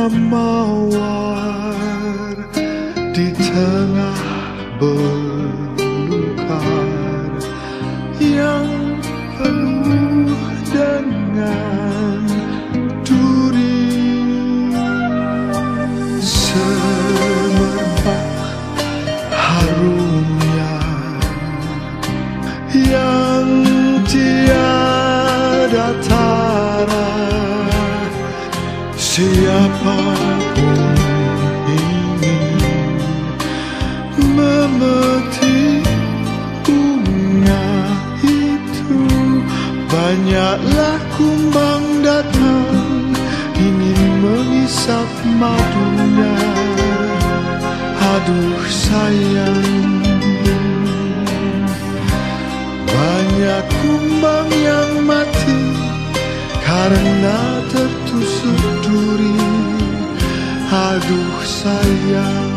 mawar di tengah belukar yang penuh dengan duri. Semerbak harumnya yang tiada tara. Siapapun ingin memetik bunga itu, banyaklah kumbang datang ingin mengisap madunya. Aduh sayang, banyak kumbang yang mati karena tertusuk duri. Aduh sayang,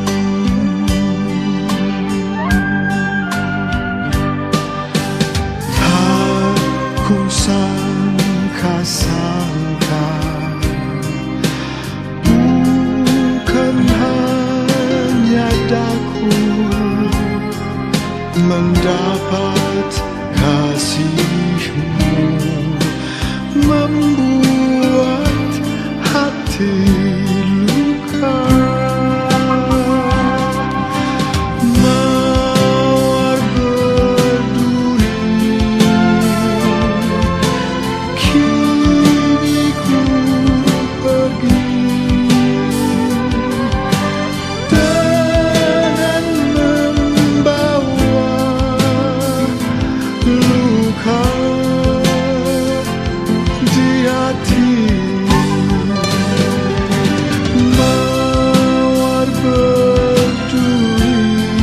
tak kusangka-sangka bukan hanya daku mendapat kasihmu, membuat hati luka. Mawar berduri, kini ku pergi dengan membawa luka di hati. Mawar berduri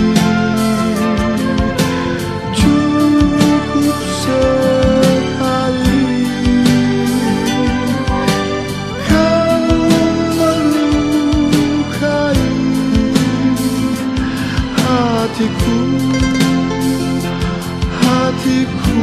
cukup sekali kau melukai hatiku, hatiku.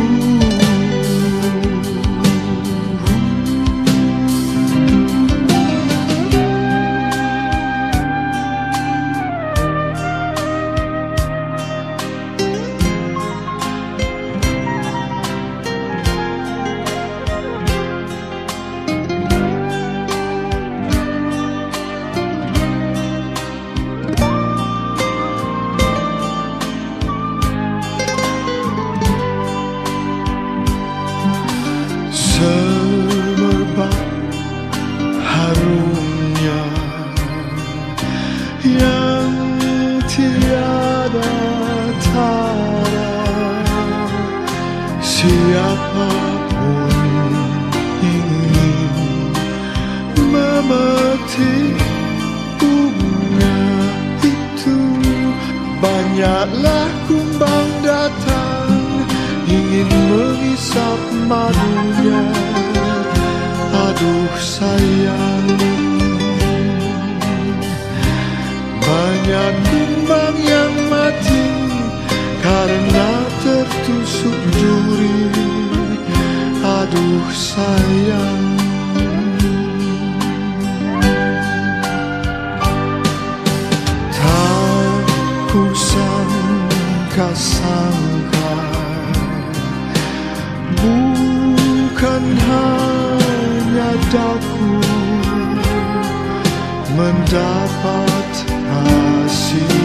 Semerbak harumnya yang tiada tara. Siapapun ingin memetik bunga itu, banyaklah kumbang datang ingin mengisap madunya. Aduh sayang, banyak kumbang yang mati karena tertusuk duri. Aduh sayang, tak kusangka-sangka bukan hanya daku mendapat kasih.